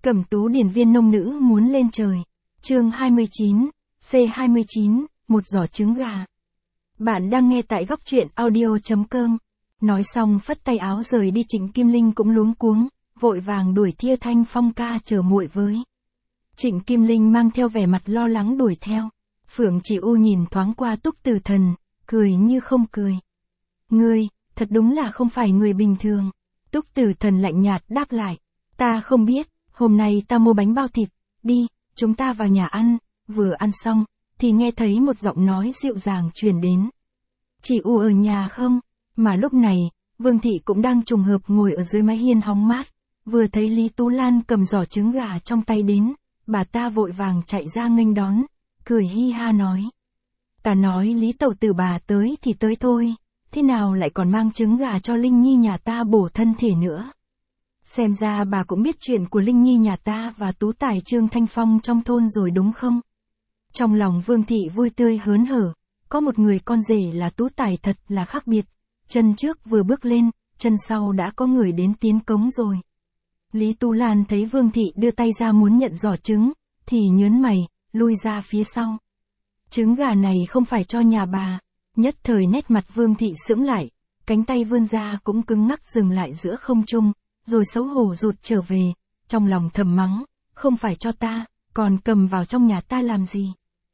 Cẩm Tú điển viên nông nữ muốn lên trời. Chương 29, C29, một giỏ trứng gà. Bạn đang nghe tại góc truyện audio.com. Nói xong phất tay áo rời đi. Trịnh Kim Linh cũng luống cuống, vội vàng đuổi Thia Thanh Phong ca chờ muội với. Trịnh Kim Linh mang theo vẻ mặt lo lắng đuổi theo. Phượng Chỉ U nhìn thoáng qua Túc Tử Thần, cười như không cười. Ngươi, thật đúng là không phải người bình thường. Túc Tử Thần lạnh nhạt đáp lại. Ta không biết, hôm nay ta mua bánh bao thịt, đi, chúng ta vào nhà ăn. Vừa ăn xong, thì nghe thấy một giọng nói dịu dàng truyền đến. Chị U ở nhà không? Mà lúc này, Vương Thị cũng đang trùng hợp ngồi ở dưới mái hiên hóng mát, vừa thấy Lý Tú Lan cầm giỏ trứng gà trong tay đến, bà ta vội vàng chạy ra nghênh đón, cười hi ha nói. Ta nói Lý tẩu tử bà tới thì tới thôi, thế nào lại còn mang trứng gà cho Linh Nhi nhà ta bổ thân thể nữa. Xem ra bà cũng biết chuyện của Linh Nhi nhà ta và tú tài Trương Thanh Phong trong thôn rồi đúng không? Trong lòng Vương Thị vui tươi hớn hở, có một người con rể là tú tài thật là khác biệt, chân trước vừa bước lên, chân sau đã có người đến tiến cống rồi. Lý Tú Lan thấy Vương Thị đưa tay ra muốn nhận giỏ trứng, thì nhớn mày, lui ra phía sau. Trứng gà này không phải cho nhà bà. Nhất thời nét mặt Vương Thị sững lại, cánh tay vươn ra cũng cứng ngắc dừng lại giữa không trung, rồi xấu hổ rụt trở về, trong lòng thầm mắng, không phải cho ta, còn cầm vào trong nhà ta làm gì.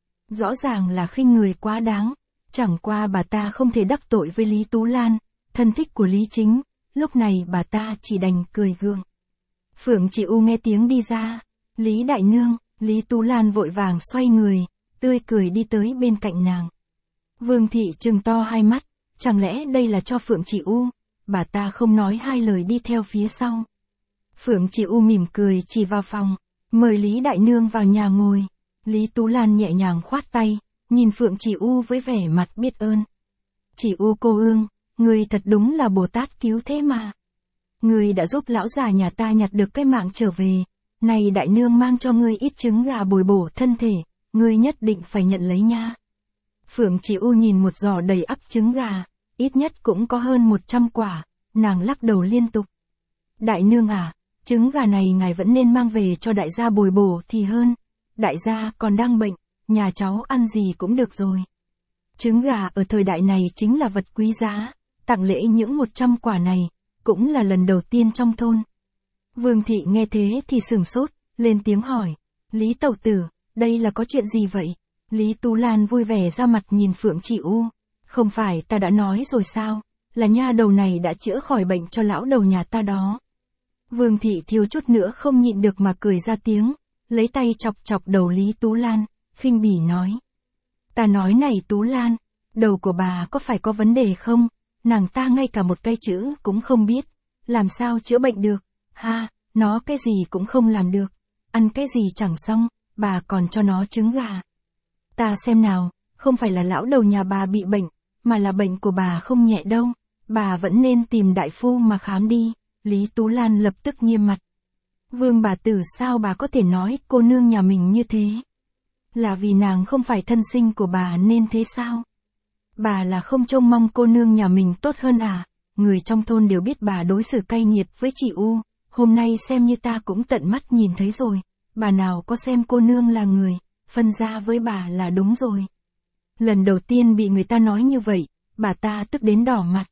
Rõ ràng là khinh người quá đáng, chẳng qua bà ta không thể đắc tội với Lý Tú Lan, thân thích của Lý Chính, lúc này bà ta chỉ đành cười gượng. Phượng Chỉ U nghe tiếng đi ra, Lý Đại Nương, Lý Tú Lan vội vàng xoay người, tươi cười đi tới bên cạnh nàng. Vương Thị trừng to hai mắt, chẳng lẽ đây là cho Phượng Chỉ U? Bà ta không nói hai lời đi theo phía sau. Phượng Chỉ U mỉm cười chỉ vào phòng, mời Lý Đại Nương vào nhà ngồi. Lý Tú Lan nhẹ nhàng khoát tay, nhìn Phượng Chỉ U với vẻ mặt biết ơn. Chỉ U cô ương, ngươi thật đúng là Bồ Tát cứu thế mà. Ngươi đã giúp lão già nhà ta nhặt được cái mạng trở về, này Đại Nương mang cho ngươi ít trứng gà bồi bổ thân thể, ngươi nhất định phải nhận lấy nha. Phượng Chỉ U nhìn một giỏ đầy ắp trứng gà, ít nhất cũng có hơn 100 quả, nàng lắc đầu liên tục. Đại Nương à, trứng gà này ngài vẫn nên mang về cho đại gia bồi bổ thì hơn. Đại gia còn đang bệnh, nhà cháu ăn gì cũng được rồi. Trứng gà ở thời đại này chính là vật quý giá, tặng lễ những 100 quả này, cũng là lần đầu tiên trong thôn. Vương Thị nghe thế thì sửng sốt, lên tiếng hỏi, Lý tẩu tử, đây là có chuyện gì vậy? Lý Tú Lan vui vẻ ra mặt nhìn Phượng Chỉ U, không phải ta đã nói rồi sao, là nha đầu này đã chữa khỏi bệnh cho lão đầu nhà ta đó. Vương Thị thiếu chút nữa không nhịn được mà cười ra tiếng, lấy tay chọc chọc đầu Lý Tú Lan, khinh bỉ nói. Ta nói này Tú Lan, đầu của bà có phải có vấn đề không? Nàng ta ngay cả một cái chữ cũng không biết, làm sao chữa bệnh được? Ha, nó cái gì cũng không làm được, ăn cái gì chẳng xong, bà còn cho nó trứng gà. Ta xem nào, không phải là lão đầu nhà bà bị bệnh, mà là bệnh của bà không nhẹ đâu, bà vẫn nên tìm đại phu mà khám đi. Lý Tú Lan lập tức nghiêm mặt. Vương bà tử sao bà có thể nói cô nương nhà mình như thế? Là vì nàng không phải thân sinh của bà nên thế sao? Bà là không trông mong cô nương nhà mình tốt hơn à? Người trong thôn đều biết bà đối xử cay nghiệt với chị U, hôm nay xem như ta cũng tận mắt nhìn thấy rồi, bà nào có xem cô nương là người, phân ra với bà là đúng rồi. Lần đầu tiên bị người ta nói như vậy, bà ta tức đến đỏ mặt.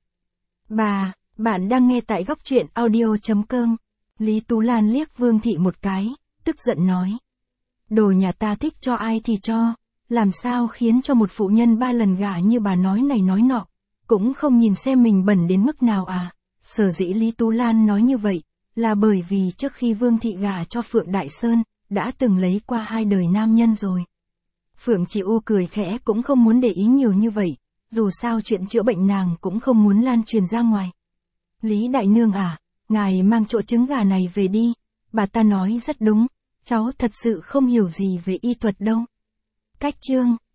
Bạn đang nghe tại góc truyện audio.com. Lý Tú Lan liếc Vương Thị một cái, tức giận nói. Đồ nhà ta thích cho ai thì cho, làm sao khiến cho một phụ nhân 3 lần gả như bà nói này nói nọ, cũng không nhìn xem mình bẩn đến mức nào à. Sở dĩ Lý Tú Lan nói như vậy, là bởi vì trước khi Vương Thị gả cho Phượng Đại Sơn, đã từng lấy qua 2 đời nam nhân rồi. Phượng Chỉ U cười khẽ cũng không muốn để ý nhiều như vậy, dù sao chuyện chữa bệnh nàng cũng không muốn lan truyền ra ngoài. Lý Đại Nương à, ngài mang chỗ trứng gà này về đi, bà ta nói rất đúng, cháu thật sự không hiểu gì về y thuật đâu. Cách chương